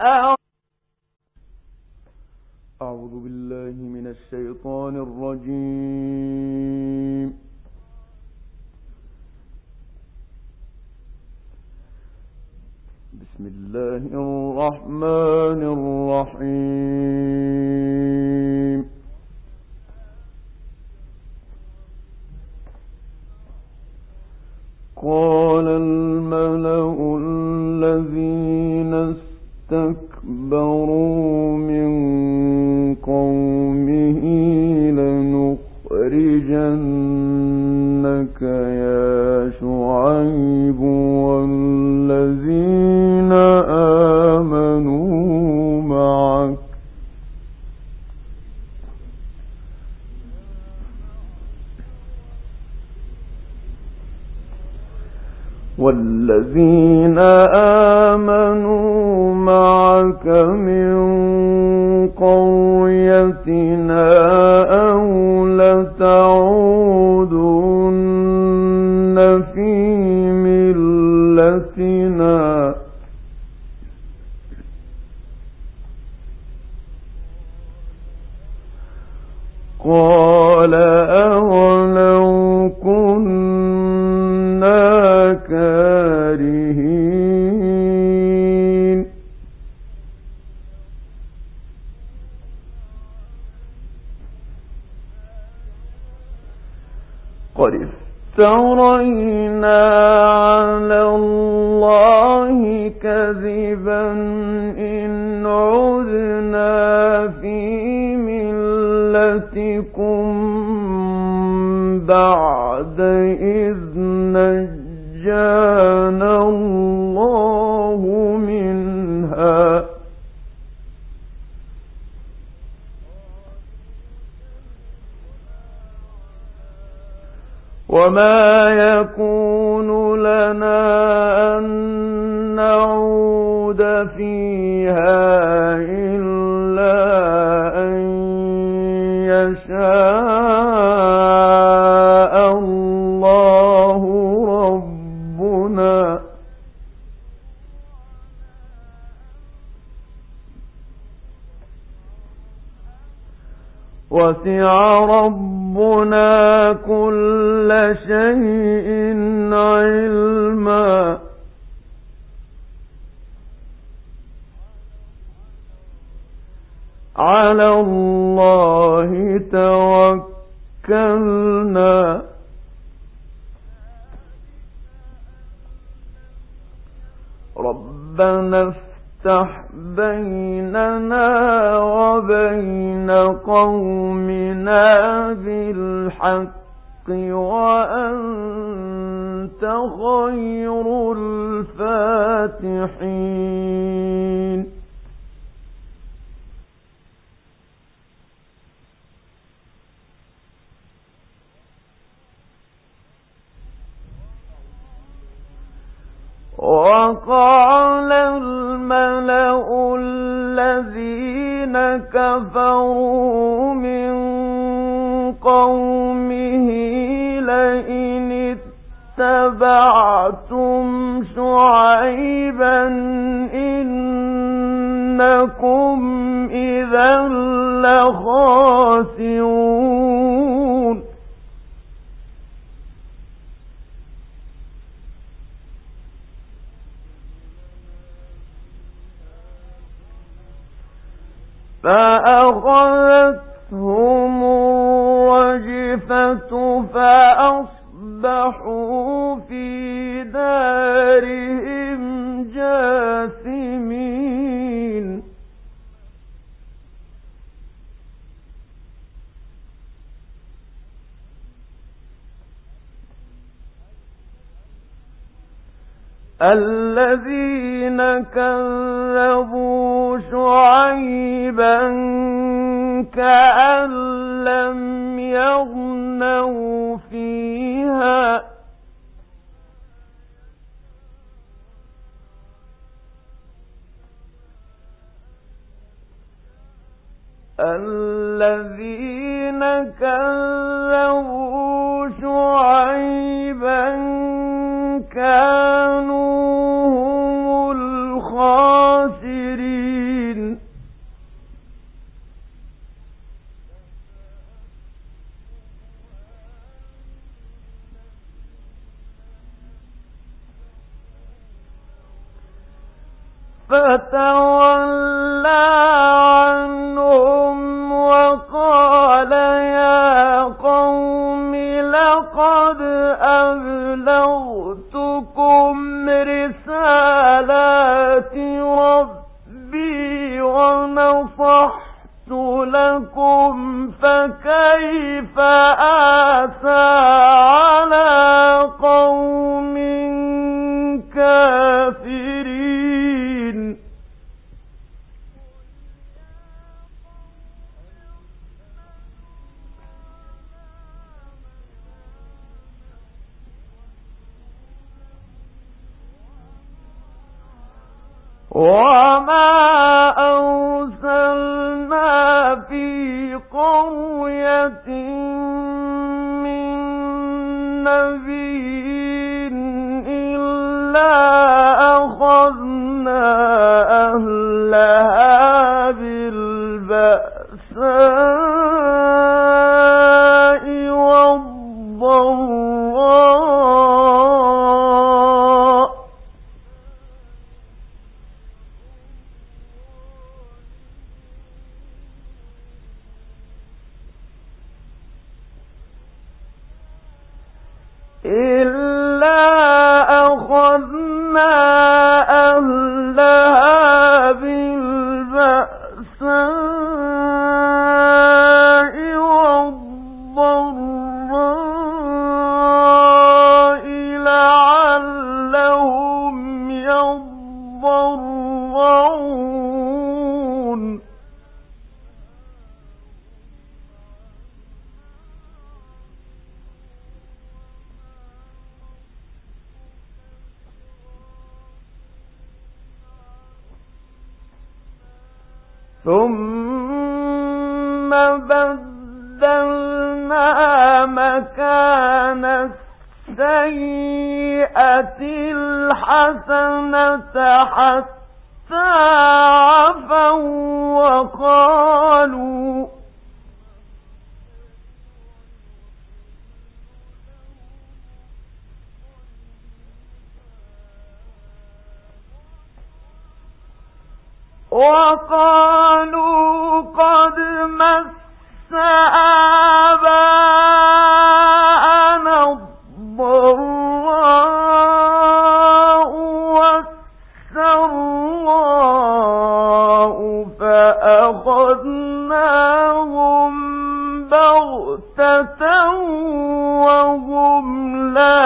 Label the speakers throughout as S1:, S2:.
S1: أعوذ بالله من الشيطان الرجيم. بسم الله الرحمن الرحيم. قال الملأ الذين استكبروا من قومه لنخرجنك يا شعيب والذين آمنوا معك من قريتنا أو لتعودن في ملتنا قال أولو كنا كارهين قد افترينا على الله كذبا إن عدنا في ملتكم بعد إذ نجانا الله منها وما يكون لنا أن نعود فيها إلا أن يشاء الله ربنا وسع ربنا كل شيء علما على الله توكلنا ربنا افتح بيننا وبين قومنا بالحق وأنت خير الفاتحين وقال الملأ الذين كفروا من قومه لئن اتبعتم شعيبا إنكم إذا لخاسرون فأخذتهم الرجفة فأصبحوا في دارهم جاثمين الذين كذبوا شعيبا كأن لم يغنوا فيها الذين كذبوا شعيبا كانوا هم الخاسرين فتولى عنهم وقال يا قوم لقد أبلغتكم رسالات ربي ونصحت لكم فكيف آسى على قوم كافرين. وما أرسلنا في قرية من نبي إلا أخذنا أهلها بالبأساء والضراء إلا أخذنا أهلها بالبأساء والضراء لعلهم يضرعون. ثم بدلنا مكان السيئة الحسنة حتى عفوا وقالوا قد مس آباءنا الضراء والسراء فأخذناهم بغتة وهم لا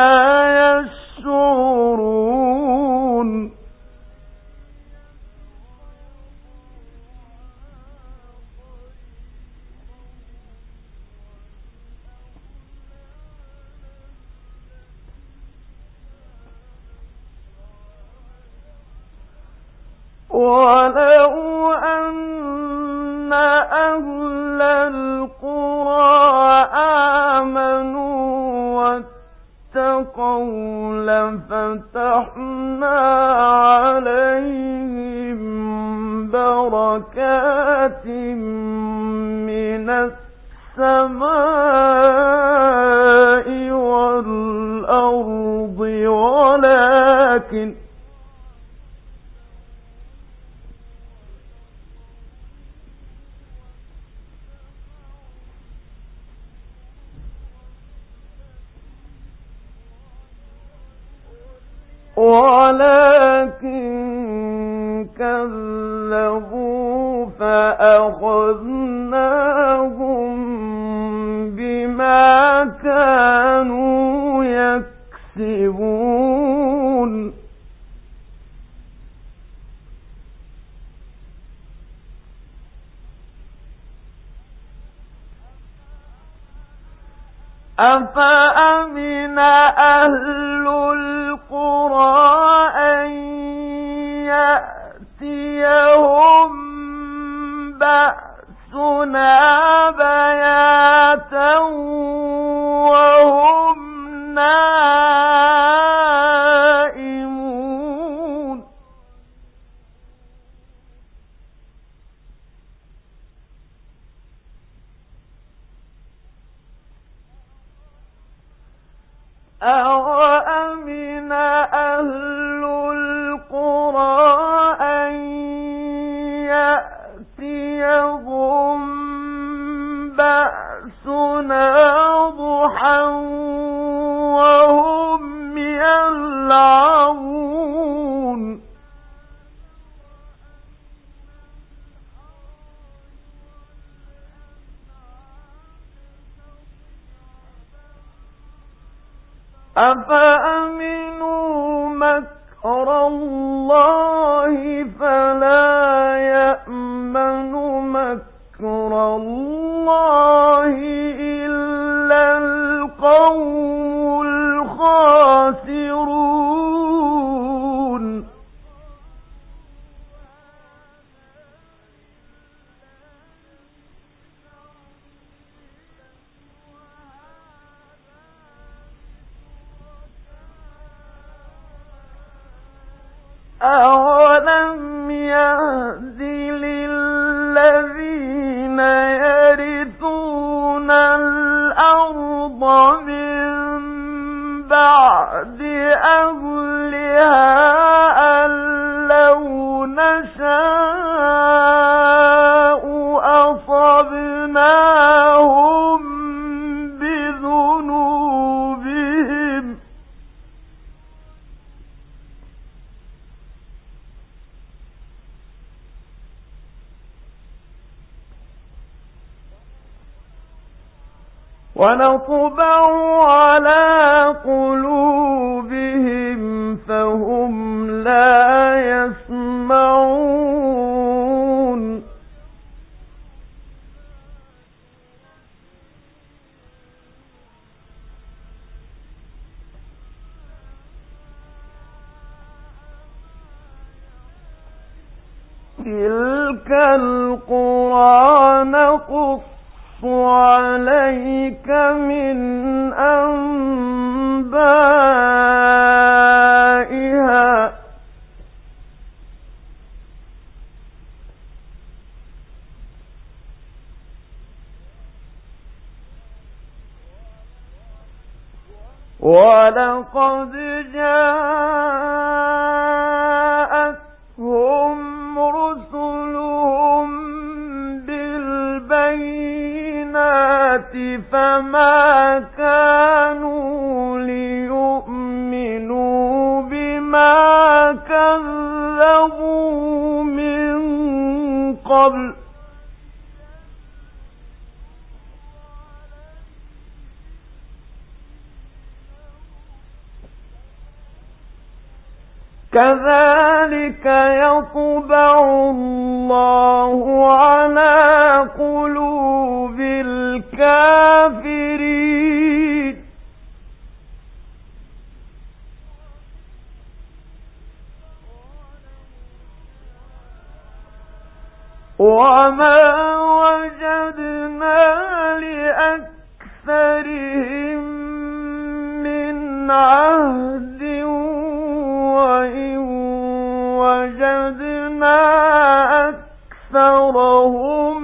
S1: يشعرون. ولو أن أهل القرى آمنوا واتقوا لفتحنا عليهم بركات من السماء والأرض ولكن كذبوا فأخذناهم بما كانوا يكسبون. أفأمن أهل القرى أن يأتيهم بأسنا بياتا وهم نائمون. أَوَأَمِنَ أَهْلُ الْقُرَىٰ أَن أفأمنوا مكر الله فلا يأمن مكر الله إلا القوم الخاسرون أَوَلَمْ يَهْدِ لِلَّذِينَ يَرِثُونَ الْأَرْضَ مِن بَعْدِ أَهْلِهَا أَن لَّوْ نَشَاءُ أَصَبْنَاهُم بِذُنُوبِهِمْ ونطبع على قلوبهم فهم لا يسمعون تلك القرى نقص عليك من أنبائها ولقد جاءتهم رسلهم بالبينات فما كانوا ليؤمنوا بما كذبوا من قبل كذلك يطبع الله على قلوب الكافرين وما وجدنا لأكثرهم من عهد وإن وجدنا أكثرهم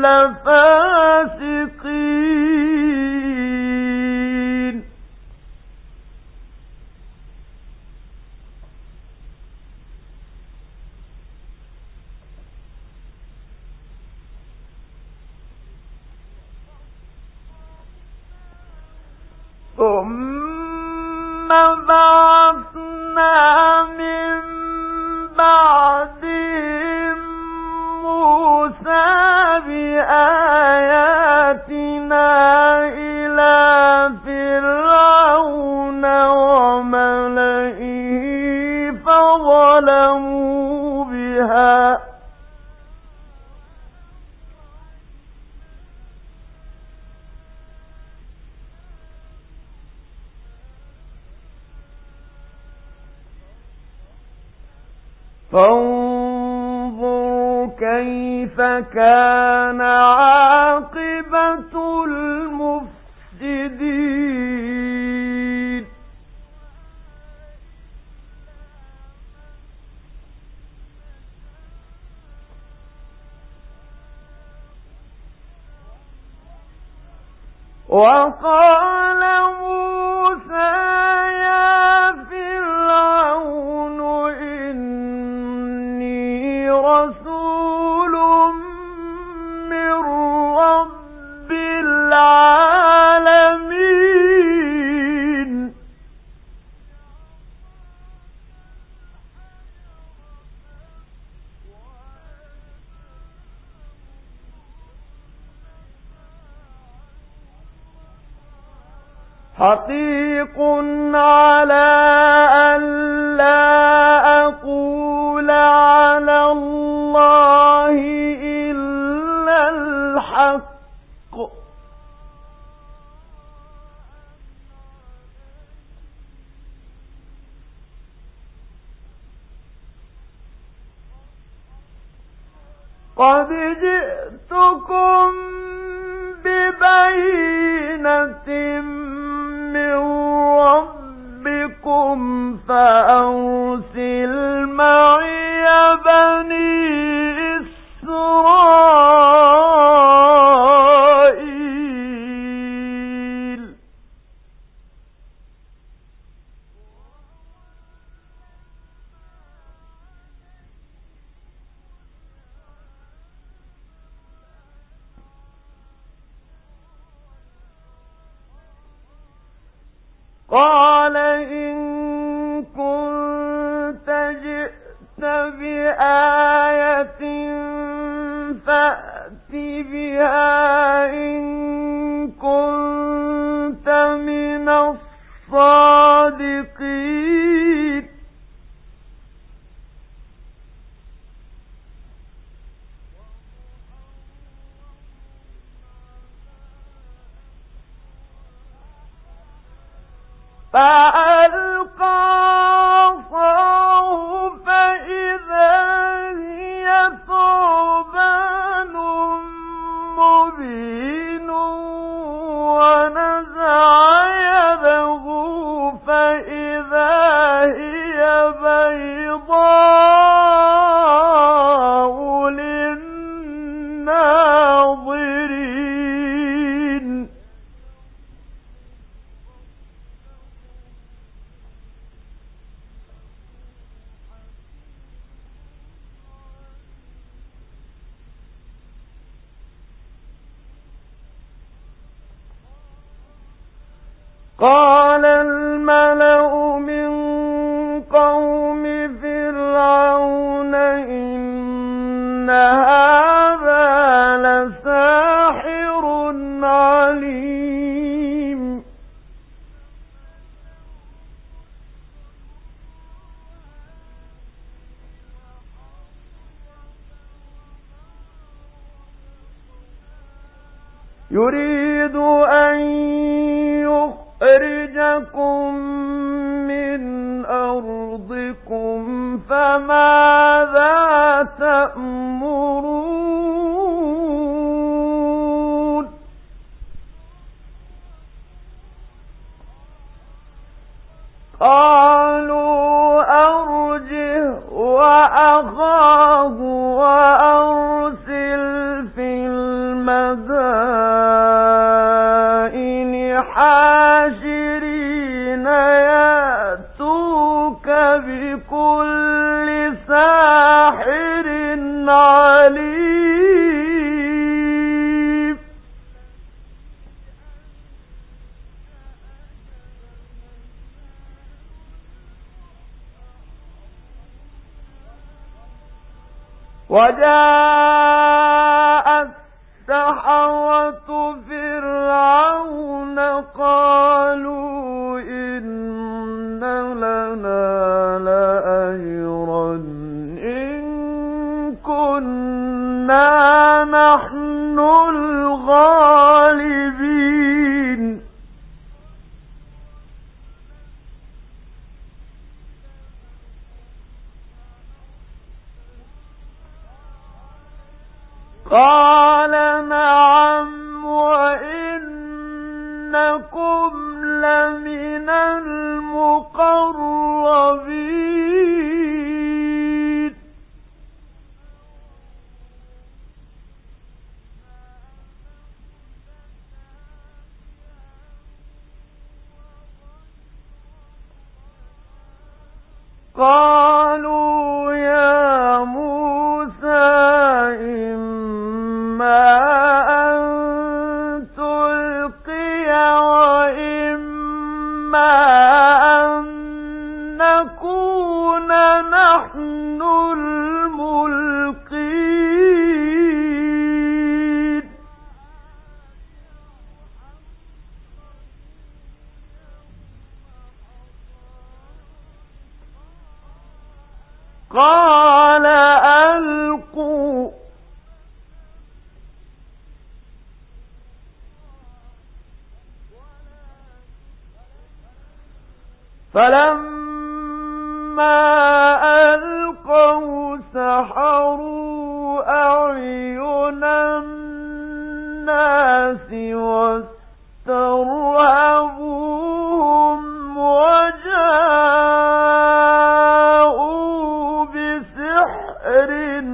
S1: لفاسقين ثم بعثنا من بعدهم موسى بآياتنا إلى فرعون وملئه فظلموا بها فانظر كيف كان عاقبة المفسدين وقال موسى يا فرعون إني رسول من رب العالمين حقيق على أن لا أقول على الله إلا الحق قد جئتكم ببينة من ربكم فأرسل معي بني إسرائيل قال إن كنت جئت بآية فأت بها إن كنت من الصادقين فألقى عصاه فإذا هي ثعبان مبين ونزع يده فإذا هي بيضاء للناظرين قال الملأ من قوم فرعون إن هذا لساحر عليم يريد أن يخرجكم من أرضكم فماذا تأمرون قالوا أرجه وأخاه وأرسل في المدائن حاشرين يأتوك بكل ساحر عليم وجاء السحرة فرعون قالوا إن لنا لأجرا إن كنا نحن الغالبين قال نعم وإنكم لمن المقربين قالوا يا موسى إما أن تلقي وإما أن نكون نحن الملقين فلما ألقوا سحروا أعين الناس واسترهبوهم وجاءوا بسحر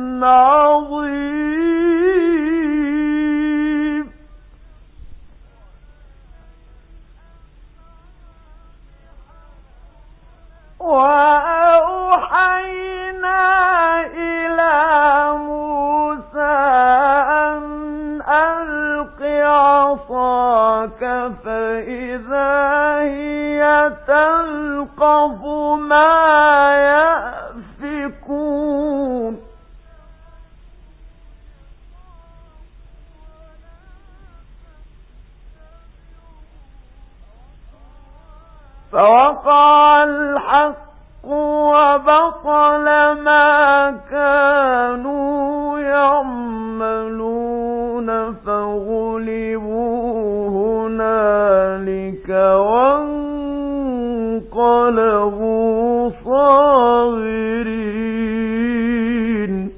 S1: عظيم وأوحينا إلى موسى أن ألق عصاك فإذا هي تلقف ما يأفكون فوقع الحق وبطل ما كانوا يعملون فغلبوا هنالك وانقلبوا صاغرين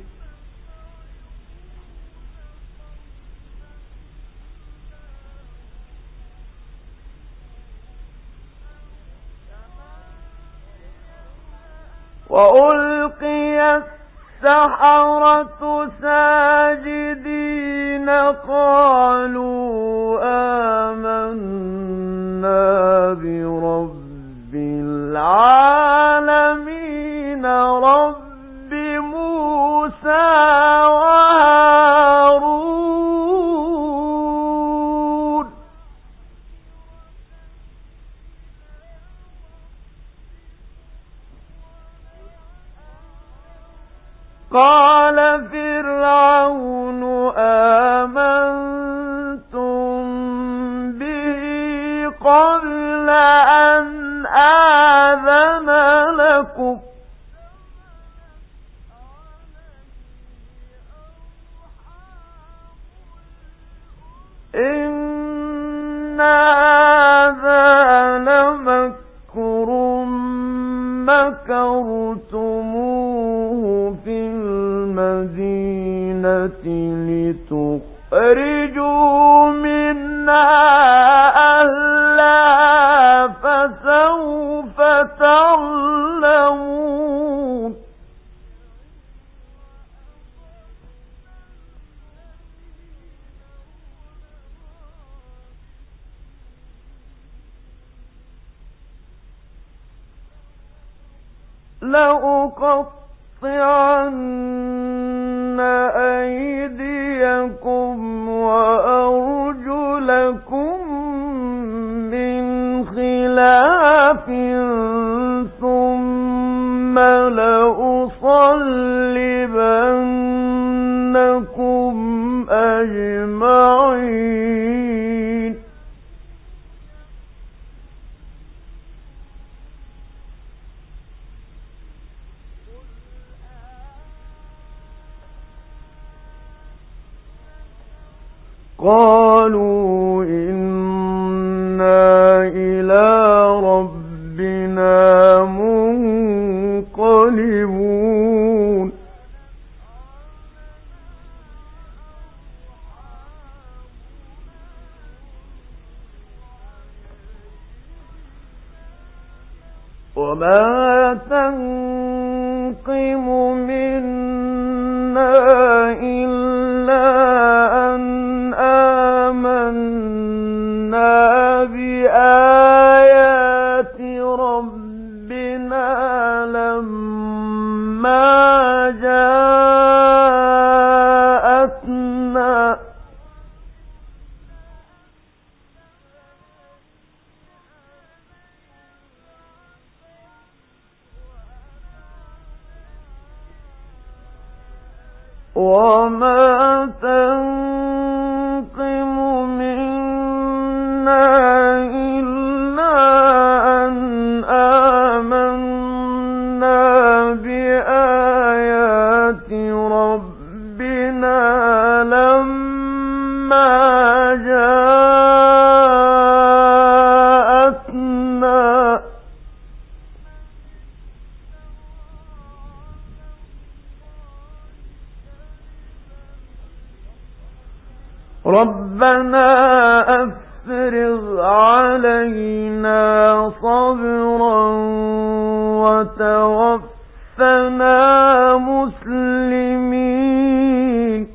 S1: وألقي السحرة ساجدين قالوا آمنا برب العالمين رب موسى وهارون قال فرعون آمنتم به قبل أن آذن لكم إن هذا لمكر مكرتموه في المدينة لتخرجوا منها أهلها فسوف تعلمون لأقطعن أيديكم وأرجلكم من خلاف ثم لأصلبنكم أجمعين قالوا إنا إلى ربنا منقلبون وما تنقم منا إلا أن آمنا بآيات ربنا لما جاءتنا وما تنقم منا إلا أن آمنا بآيات ربنا لما جاءتنا ربنا أفرغ علينا صبرا وتوفنا مسلمين.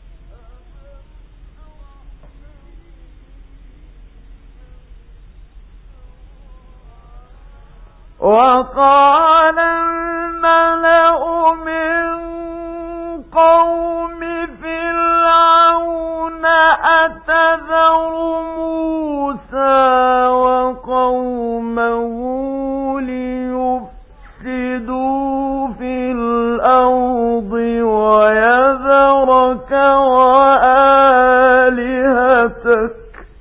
S1: وقال الملأ من قوم فرعون أتذر موسى وقومه ليفسدوا في الأرض ويذرك وآلهتك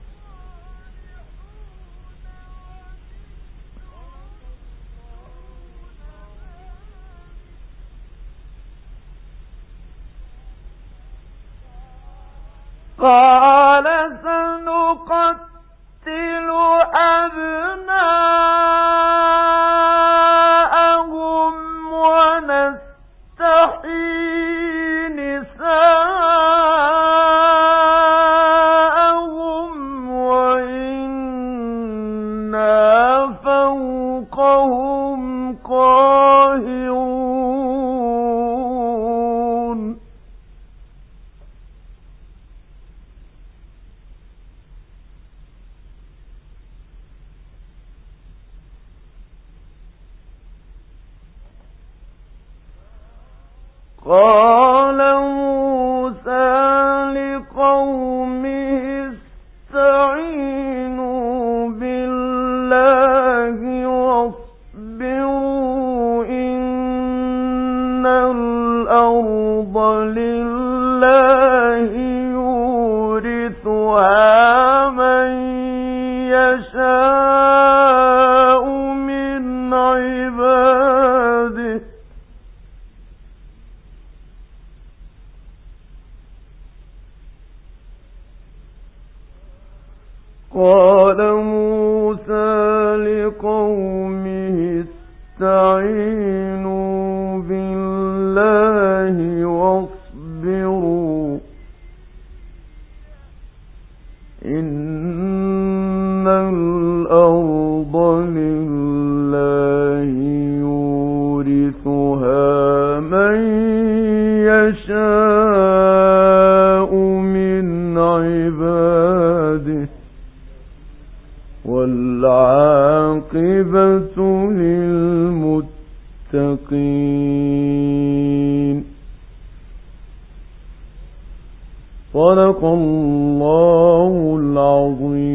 S1: قال سنقتل أبناءهم ونستحيي نساءهم وإنا فوقهم قاهرون. قال موسى لقومه استعينوا بالله واصبروا إن الأرض لله يورثها من يشاء من عباده قال موسى لقومه استعينوا بالله واصبروا إن الأرض لله يورثها من يشاء من عباده والعاقبة للمتقين. صدق الله العظيم.